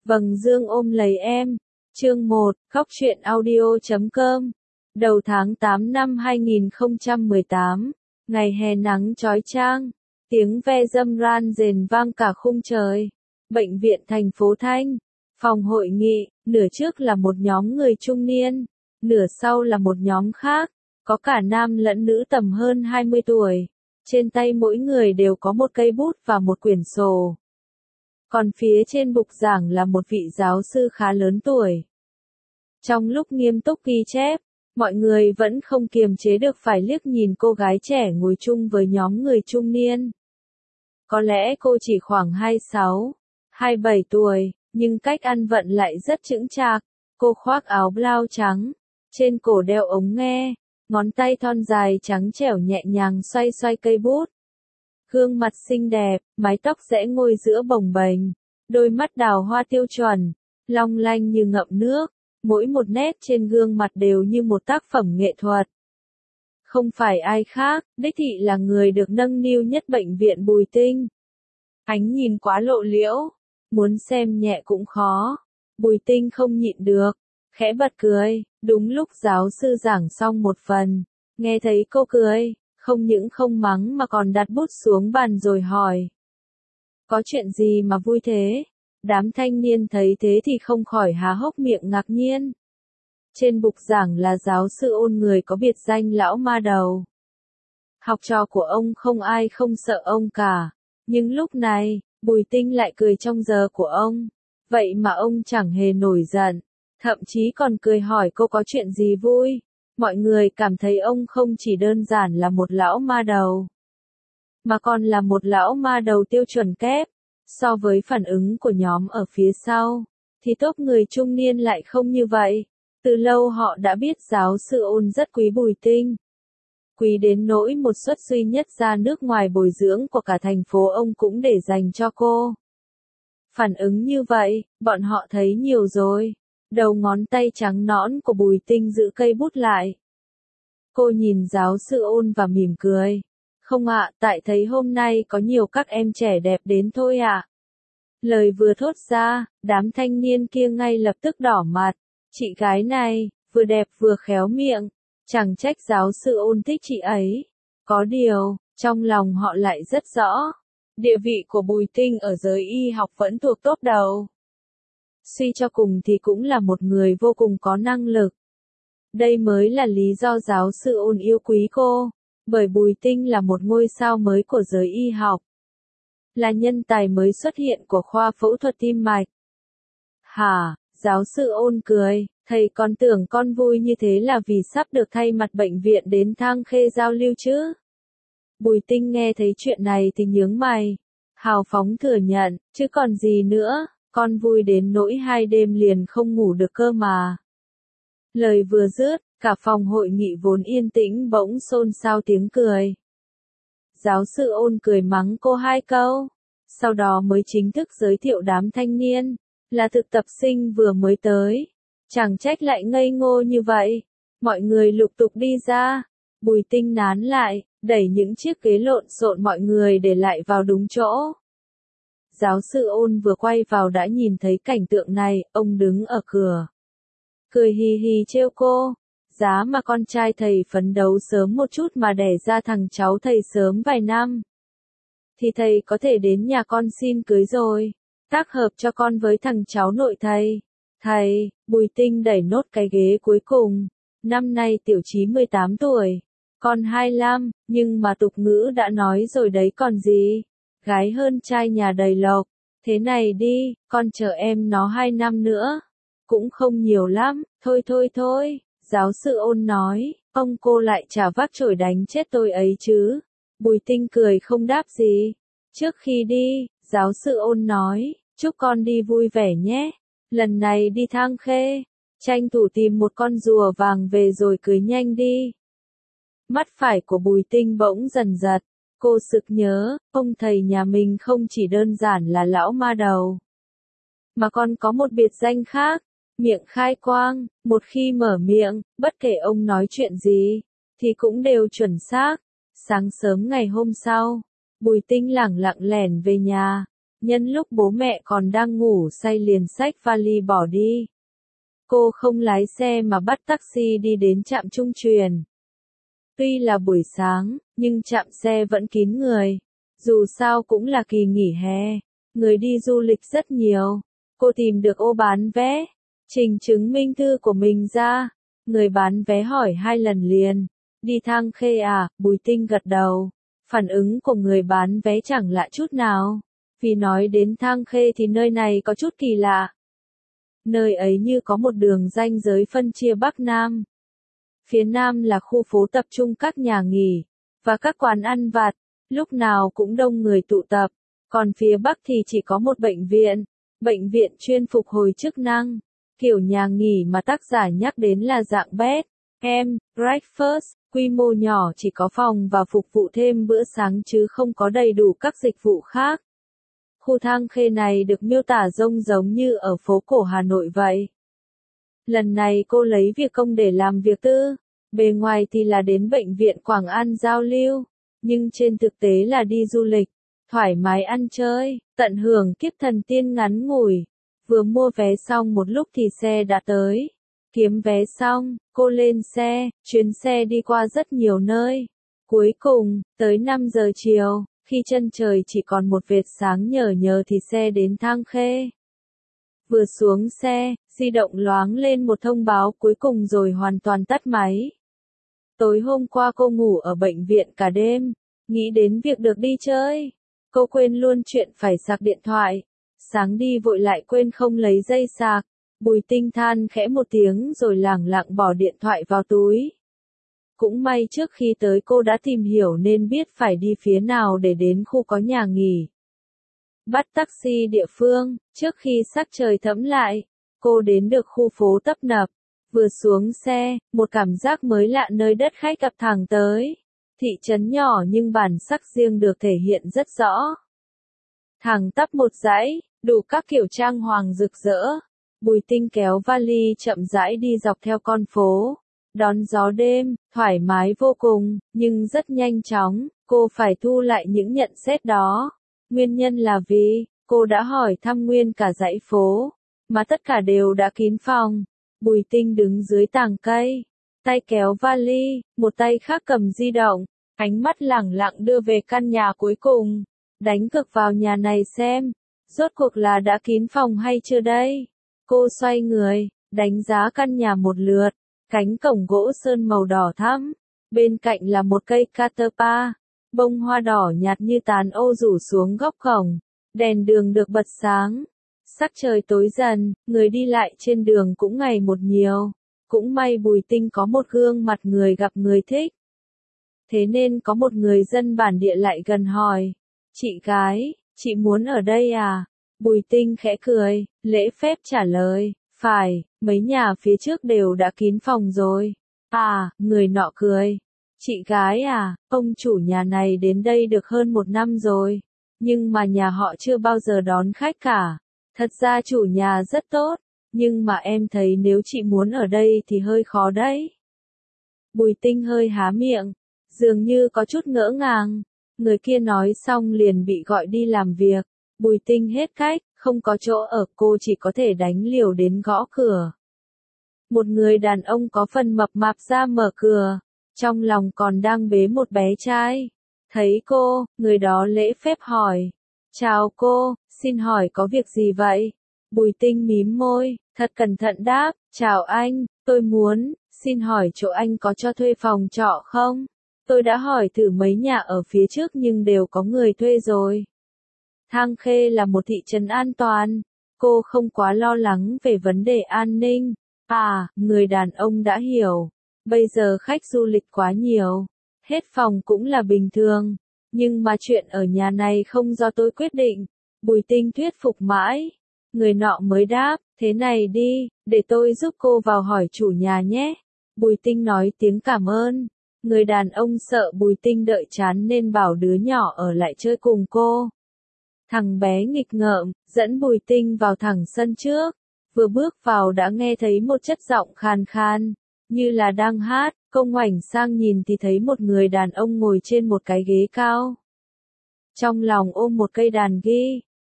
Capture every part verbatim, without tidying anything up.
Vầng dương ôm lấy em. Chương một, Khóc Chuyện Audio chấm com. Đầu tháng tám năm hai nghìn không trăm mười tám, ngày hè nắng chói chang, tiếng ve dâm ran rền vang cả khung trời. Bệnh viện thành phố Thanh, phòng hội nghị, nửa trước là một nhóm người trung niên, nửa sau là một nhóm khác, có cả nam lẫn nữ tầm hơn hai mươi tuổi. Trên tay mỗi người đều có một cây bút và một quyển sổ. Còn phía trên bục giảng là một vị giáo sư khá lớn tuổi. Trong lúc nghiêm túc ghi chép, mọi người vẫn không kiềm chế được phải liếc nhìn cô gái trẻ ngồi chung với nhóm người trung niên. Có lẽ cô chỉ khoảng hai mươi sáu, hai mươi bảy tuổi, nhưng cách ăn vận lại rất chững chạc. Cô khoác áo blau trắng, trên cổ đeo ống nghe, ngón tay thon dài trắng trẻo nhẹ nhàng xoay xoay cây bút. Gương mặt xinh đẹp, mái tóc rẽ ngôi giữa bồng bềnh, đôi mắt đào hoa tiêu chuẩn, long lanh như ngậm nước, mỗi một nét trên gương mặt đều như một tác phẩm nghệ thuật. Không phải ai khác, đích thị là người được nâng niu nhất bệnh viện Bùi Tinh. Ánh nhìn quá lộ liễu, muốn xem nhẹ cũng khó. Bùi Tinh không nhịn được, khẽ bật cười, đúng lúc giáo sư giảng xong một phần, nghe thấy cô cười, không những không mắng mà còn đặt bút xuống bàn rồi hỏi. Có chuyện gì mà vui thế? Đám thanh niên thấy thế thì không khỏi há hốc miệng ngạc nhiên. Trên bục giảng là giáo sư Ôn, người có biệt danh lão ma đầu. Học trò của ông không ai không sợ ông cả, nhưng lúc này, Bùi Tinh lại cười trong giờ của ông. Vậy mà ông chẳng hề nổi giận, thậm chí còn cười hỏi cô có chuyện gì vui. Mọi người cảm thấy ông không chỉ đơn giản là một lão ma đầu, mà còn là một lão ma đầu tiêu chuẩn kép. So với phản ứng của nhóm ở phía sau, thì tốp người trung niên lại không như vậy. Từ lâu họ đã biết giáo sư Ôn rất quý Bùi Tinh. Quý đến nỗi một suất duy nhất ra nước ngoài bồi dưỡng của cả thành phố ông cũng để dành cho cô. Phản ứng như vậy, bọn họ thấy nhiều rồi. Đầu ngón tay trắng nõn của Bùi Tinh giữ cây bút lại. Cô nhìn giáo sư Ôn và mỉm cười. Không ạ, tại thấy hôm nay có nhiều các em trẻ đẹp đến thôi ạ. Lời vừa thốt ra, đám thanh niên kia ngay lập tức đỏ mặt. Chị gái này, vừa đẹp vừa khéo miệng. Chẳng trách giáo sư Ôn thích chị ấy. Có điều, trong lòng họ lại rất rõ. Địa vị của Bùi Tinh ở giới y học vẫn thuộc top đầu. Suy cho cùng thì cũng là một người vô cùng có năng lực. Đây mới là lý do giáo sư Ôn yêu quý cô. Bởi Bùi Tinh là một ngôi sao mới của giới y học. Là nhân tài mới xuất hiện của khoa phẫu thuật tim mạch. Hả, giáo sư Ôn cười, thầy còn tưởng con vui như thế là vì sắp được thay mặt bệnh viện đến Thang Khê giao lưu chứ. Bùi Tinh nghe thấy chuyện này thì nhướng mày. Hào phóng thừa nhận, chứ còn gì nữa, con vui đến nỗi hai đêm liền không ngủ được cơ mà. Lời vừa dứt, cả phòng hội nghị vốn yên tĩnh bỗng xôn xao tiếng cười. Giáo sư Ôn cười mắng cô hai câu, sau đó mới chính thức giới thiệu đám thanh niên, là thực tập sinh vừa mới tới. Chẳng trách lại ngây ngô như vậy. Mọi người lục tục đi ra. Bùi Tinh nán lại, đẩy những chiếc ghế lộn xộn mọi người để lại vào đúng chỗ. Giáo sư Ôn vừa quay vào đã nhìn thấy cảnh tượng này, ông đứng ở cửa. Cười hì hì trêu cô. Giá mà con trai thầy phấn đấu sớm một chút mà đẻ ra thằng cháu thầy sớm vài năm, thì thầy có thể đến nhà con xin cưới rồi. Tác hợp cho con với thằng cháu nội thầy. Thầy, Bùi Tinh đẩy nốt cái ghế cuối cùng. Năm nay tiểu chí mười tám tuổi. Con hai mươi lăm, nhưng mà tục ngữ đã nói rồi đấy còn gì. Gái hơn trai nhà đầy lộc. Thế này đi, con chờ em nó hai năm nữa. Cũng không nhiều lắm, thôi thôi thôi. Giáo sư Ôn nói, ông cô lại chả vác chổi đánh chết tôi ấy chứ. Bùi Tinh cười không đáp gì. Trước khi đi, giáo sư Ôn nói, chúc con đi vui vẻ nhé. Lần này đi Thang Khê, tranh thủ tìm một con rùa vàng về rồi cưới nhanh đi. Mắt phải của Bùi Tinh bỗng dần giật. Cô sực nhớ, ông thầy nhà mình không chỉ đơn giản là lão ma đầu, mà còn có một biệt danh khác. Miệng khai quang, một khi mở miệng, bất kể ông nói chuyện gì, thì cũng đều chuẩn xác. Sáng sớm ngày hôm sau, Bùi Tinh lẳng lặng lẻn về nhà. nhân lúc bố mẹ còn đang ngủ say liền xách vali bỏ đi. Cô không lái xe mà bắt taxi đi đến trạm trung truyền. Tuy là buổi sáng, nhưng trạm xe vẫn kín người. Dù sao cũng là kỳ nghỉ hè, người đi du lịch rất nhiều. Cô tìm được ô bán vé, trình chứng minh thư của mình ra. Người bán vé hỏi hai lần liền. Đi Thang Khê à? Bùi Tinh gật đầu. Phản ứng của người bán vé chẳng lạ chút nào. Vì nói đến Thang Khê thì nơi này có chút kỳ lạ. Nơi ấy như có một đường ranh giới phân chia Bắc Nam. Phía Nam là khu phố tập trung các nhà nghỉ, và các quán ăn vặt, lúc nào cũng đông người tụ tập. Còn phía Bắc thì chỉ có một bệnh viện, bệnh viện chuyên phục hồi chức năng. Kiểu nhà nghỉ mà tác giả nhắc đến là dạng bed and breakfast, quy mô nhỏ chỉ có phòng và phục vụ thêm bữa sáng chứ không có đầy đủ các dịch vụ khác. Khu Thang Khê này được miêu tả rông giống như ở phố cổ Hà Nội vậy. Lần này cô lấy việc công để làm việc tư, bề ngoài thì là đến bệnh viện Quảng An giao lưu, nhưng trên thực tế là đi du lịch, thoải mái ăn chơi, tận hưởng kiếp thần tiên ngắn ngủi. Vừa mua vé xong một lúc thì xe đã tới. Kiếm vé xong, cô lên xe, chuyến xe đi qua rất nhiều nơi. Cuối cùng, tới năm giờ chiều, khi chân trời chỉ còn một vệt sáng nhờ nhờ thì xe đến Thang Khê. Vừa xuống xe, di động loáng lên một thông báo cuối cùng rồi hoàn toàn tắt máy. Tối hôm qua cô ngủ ở bệnh viện cả đêm, nghĩ đến việc được đi chơi. Cô quên luôn chuyện phải sạc điện thoại. Sáng đi vội lại quên không lấy dây sạc. Bùi Tinh than khẽ một tiếng rồi lẳng lặng bỏ điện thoại vào túi. Cũng may trước khi tới cô đã tìm hiểu nên biết phải đi phía nào để đến khu có nhà nghỉ. Bắt taxi địa phương, trước khi sắc trời thẫm lại, cô đến được khu phố tấp nập. Vừa xuống xe, một cảm giác mới lạ nơi đất khách ập thẳng tới. Thị trấn nhỏ nhưng bản sắc riêng được thể hiện rất rõ. Thẳng tắp một dãy, đủ các kiểu trang hoàng rực rỡ. Bùi Tinh kéo vali chậm rãi đi dọc theo con phố. Đón gió đêm, thoải mái vô cùng, nhưng rất nhanh chóng, cô phải thu lại những nhận xét đó. Nguyên nhân là vì, cô đã hỏi thăm nguyên cả dãy phố, mà tất cả đều đã kín phòng. Bùi Tinh đứng dưới tàng cây, tay kéo vali, một tay khác cầm di động, ánh mắt lẳng lặng đưa về căn nhà cuối cùng. Đánh cược vào nhà này xem, rốt cuộc là đã kín phòng hay chưa đây? Cô xoay người, đánh giá căn nhà một lượt, cánh cổng gỗ sơn màu đỏ thẫm, bên cạnh là một cây catapa, bông hoa đỏ nhạt như tán ô rủ xuống góc cổng, đèn đường được bật sáng. Sắc trời tối dần, người đi lại trên đường cũng ngày một nhiều, cũng may Bùi Tinh có một gương mặt người gặp người thích. Thế nên có một người dân bản địa lại gần hỏi, chị gái, chị muốn ở đây à? Bùi Tinh khẽ cười, lễ phép trả lời, phải, mấy nhà phía trước đều đã kín phòng rồi. À, người nọ cười, chị gái à, ông chủ nhà này đến đây được hơn một năm rồi, nhưng mà nhà họ chưa bao giờ đón khách cả. Thật ra chủ nhà rất tốt, nhưng mà em thấy nếu chị muốn ở đây thì hơi khó đấy. Bùi Tinh hơi há miệng, dường như có chút ngỡ ngàng. Người kia nói xong liền bị gọi đi làm việc. Bùi Tinh hết cách, không có chỗ ở, cô chỉ có thể đánh liều đến gõ cửa. Một người đàn ông có phần mập mạp ra mở cửa, trong lòng còn đang bế một bé trai. Thấy cô, người đó lễ phép hỏi, chào cô, xin hỏi có việc gì vậy? Bùi Tinh mím môi, thật cẩn thận đáp, chào anh, tôi muốn, xin hỏi chỗ anh có cho thuê phòng trọ không? Tôi đã hỏi thử mấy nhà ở phía trước nhưng đều có người thuê rồi. Thang Khê là một thị trấn an toàn, cô không quá lo lắng về vấn đề an ninh. À, người đàn ông đã hiểu, bây giờ khách du lịch quá nhiều, hết phòng cũng là bình thường, nhưng mà chuyện ở nhà này không do tôi quyết định. Bùi Tinh thuyết phục mãi, người nọ mới đáp, thế này đi, để tôi giúp cô vào hỏi chủ nhà nhé. Bùi Tinh nói tiếng cảm ơn. Người đàn ông sợ Bùi Tinh đợi chán nên bảo đứa nhỏ ở lại chơi cùng cô. Thằng bé nghịch ngợm, dẫn Bùi Tinh vào thẳng sân trước. Vừa bước vào đã nghe thấy một chất giọng khàn khan, như là đang hát. Cô ngoảnh sang nhìn thì thấy một người đàn ông ngồi trên một cái ghế cao. Trong lòng ôm một cây đàn ghi.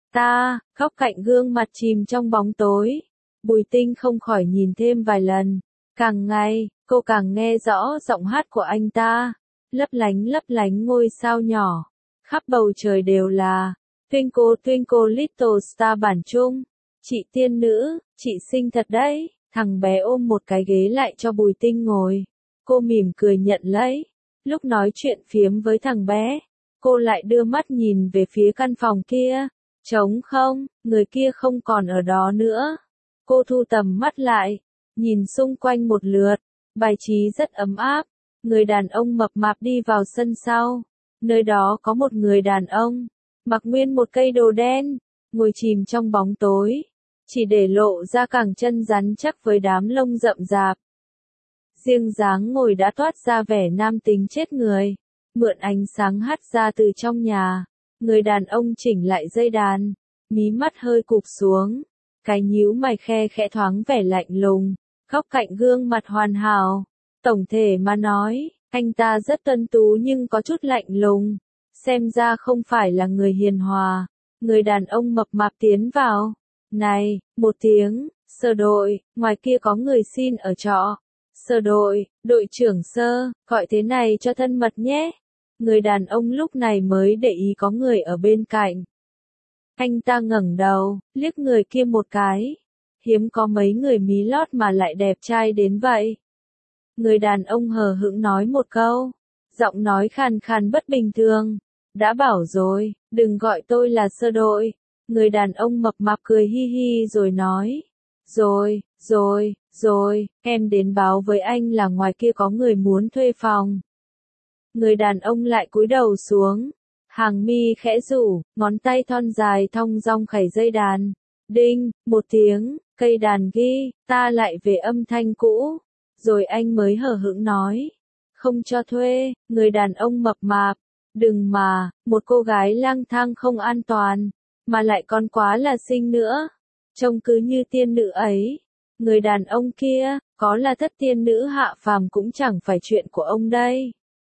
Ta, góc cạnh gương mặt chìm trong bóng tối. Bùi Tinh không khỏi nhìn thêm vài lần. Càng ngày, cô càng nghe rõ giọng hát của anh ta. Lấp lánh lấp lánh ngôi sao nhỏ. Khắp bầu trời đều là Twinkle Twinkle Little Star bản Trung. Chị tiên nữ, chị xinh thật đấy. Thằng bé ôm một cái ghế lại cho Bùi Tinh ngồi. Cô mỉm cười nhận lấy. Lúc nói chuyện phiếm với thằng bé, cô lại đưa mắt nhìn về phía căn phòng kia. Trống không, người kia không còn ở đó nữa. Cô thu tầm mắt lại, nhìn xung quanh một lượt, bài trí rất ấm áp. Người đàn ông mập mạp đi vào sân sau. Nơi đó có một người đàn ông, mặc nguyên một cây đồ đen, ngồi chìm trong bóng tối, chỉ để lộ ra cẳng chân rắn chắc với đám lông rậm rạp. Riêng dáng ngồi đã toát ra vẻ nam tính chết người, mượn ánh sáng hắt ra từ trong nhà. Người đàn ông chỉnh lại dây đàn, mí mắt hơi cụp xuống, cái nhíu mày khe khẽ thoáng vẻ lạnh lùng, góc cạnh gương mặt hoàn hảo. Tổng thể mà nói, anh ta rất tuấn tú nhưng có chút lạnh lùng, xem ra không phải là người hiền hòa. Người đàn ông mập mạp tiến vào. Này, một tiếng, Sơ đội, ngoài kia có người xin ở trọ. Sơ đội, đội trưởng Sơ, gọi thế này cho thân mật nhé. Người đàn ông lúc này mới để ý có người ở bên cạnh. Anh ta ngẩng đầu, liếc người kia một cái. Hiếm có mấy người mí lót mà lại đẹp trai đến vậy. Người đàn ông hờ hững nói một câu, giọng nói khàn khàn bất bình thường. Đã bảo rồi, đừng gọi tôi là Sơ đội. Người đàn ông mập mạp cười hi hi rồi nói. Rồi, rồi, rồi, em đến báo với anh là ngoài kia có người muốn thuê phòng. Người đàn ông lại cúi đầu xuống, hàng mi khẽ rủ, ngón tay thon dài thong dong khẩy dây đàn. Đinh, một tiếng, cây đàn ghi, ta lại về âm thanh cũ. Rồi anh mới hờ hững nói, không cho thuê. Người đàn ông mập mạp, đừng mà, một cô gái lang thang không an toàn, mà lại còn quá là xinh nữa, trông cứ như tiên nữ ấy. Người đàn ông kia, có là thất tiên nữ hạ phàm cũng chẳng phải chuyện của ông đây.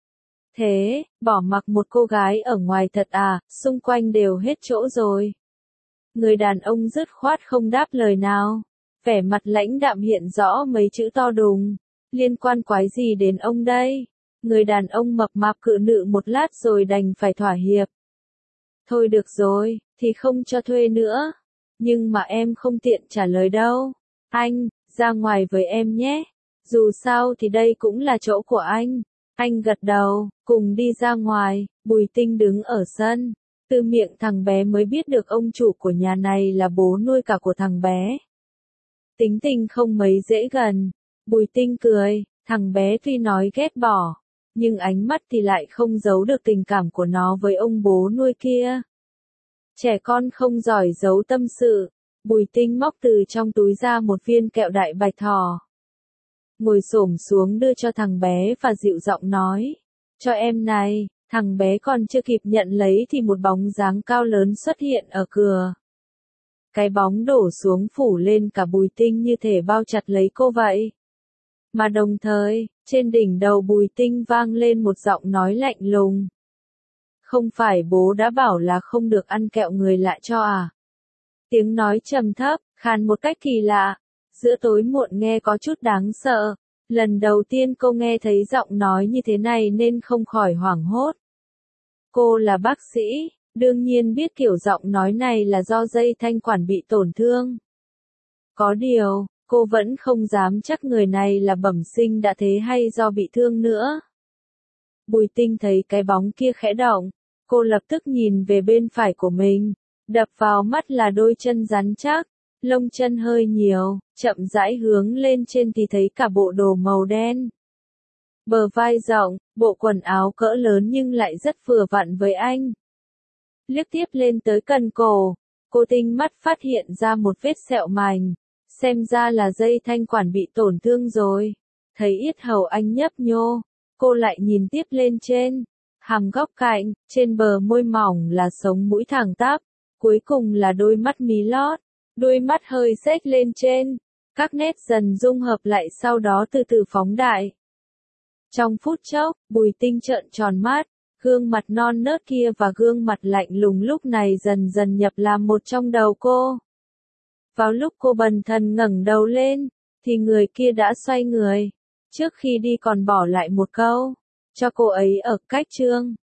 Thế, bỏ mặc một cô gái ở ngoài thật à, xung quanh đều hết chỗ rồi. Người đàn ông dứt khoát không đáp lời nào, vẻ mặt lãnh đạm hiện rõ mấy chữ to đùng, liên quan quái gì đến ông đây. Người đàn ông mập mạp cự nữ một lát rồi đành phải thỏa hiệp. Thôi được rồi, thì không cho thuê nữa. Nhưng mà em không tiện trả lời đâu. Anh, ra ngoài với em nhé. Dù sao thì đây cũng là chỗ của anh. Anh gật đầu, cùng đi ra ngoài. Bùi Tinh đứng ở sân. Từ miệng thằng bé mới biết được ông chủ của nhà này là bố nuôi cả của thằng bé. Tính tình không mấy dễ gần. Bùi Tinh cười, thằng bé tuy nói ghét bỏ, nhưng ánh mắt thì lại không giấu được tình cảm của nó với ông bố nuôi kia. Trẻ con không giỏi giấu tâm sự. Bùi Tinh móc từ trong túi ra một viên kẹo đại bạch thỏ. Ngồi xổm xuống đưa cho thằng bé và dịu giọng nói. Cho em này. Thằng bé còn chưa kịp nhận lấy thì một bóng dáng cao lớn xuất hiện ở cửa. Cái bóng đổ xuống phủ lên cả Bùi Tinh như thể bao chặt lấy cô vậy. Mà đồng thời, trên đỉnh đầu Bùi Tinh vang lên một giọng nói lạnh lùng. Không phải bố đã bảo là không được ăn kẹo người lạ cho à? Tiếng nói trầm thấp, khàn một cách kỳ lạ. Giữa tối muộn nghe có chút đáng sợ. Lần đầu tiên cô nghe thấy giọng nói như thế này nên không khỏi hoảng hốt. Cô là bác sĩ, đương nhiên biết kiểu giọng nói này là do dây thanh quản bị tổn thương. Có điều, cô vẫn không dám chắc người này là bẩm sinh đã thế hay do bị thương nữa. Bùi Tinh thấy cái bóng kia khẽ động, cô lập tức nhìn về bên phải của mình, đập vào mắt là đôi chân rắn chắc, lông chân hơi nhiều, chậm rãi hướng lên trên thì thấy cả bộ đồ màu đen. Bờ vai rộng, bộ quần áo cỡ lớn nhưng lại rất vừa vặn với anh. Liếc tiếp lên tới cần cổ, cô tinh mắt phát hiện ra một vết sẹo mảnh, xem ra là dây thanh quản bị tổn thương rồi. Thấy yết hầu anh nhấp nhô, cô lại nhìn tiếp lên trên, hàm góc cạnh, trên bờ môi mỏng là sống mũi thẳng tắp, cuối cùng là đôi mắt mí lót, đôi mắt hơi xếch lên trên, các nét dần dung hợp lại sau đó từ từ phóng đại. Trong phút chốc, Bùi Tinh trợn tròn mắt, Gương mặt non nớt kia và gương mặt lạnh lùng lúc này dần dần nhập làm một trong đầu cô. Vào lúc cô bần thần ngẩng đầu lên, thì người kia đã xoay người. Trước khi đi còn bỏ lại một câu, cho cô ấy ở cách Trương.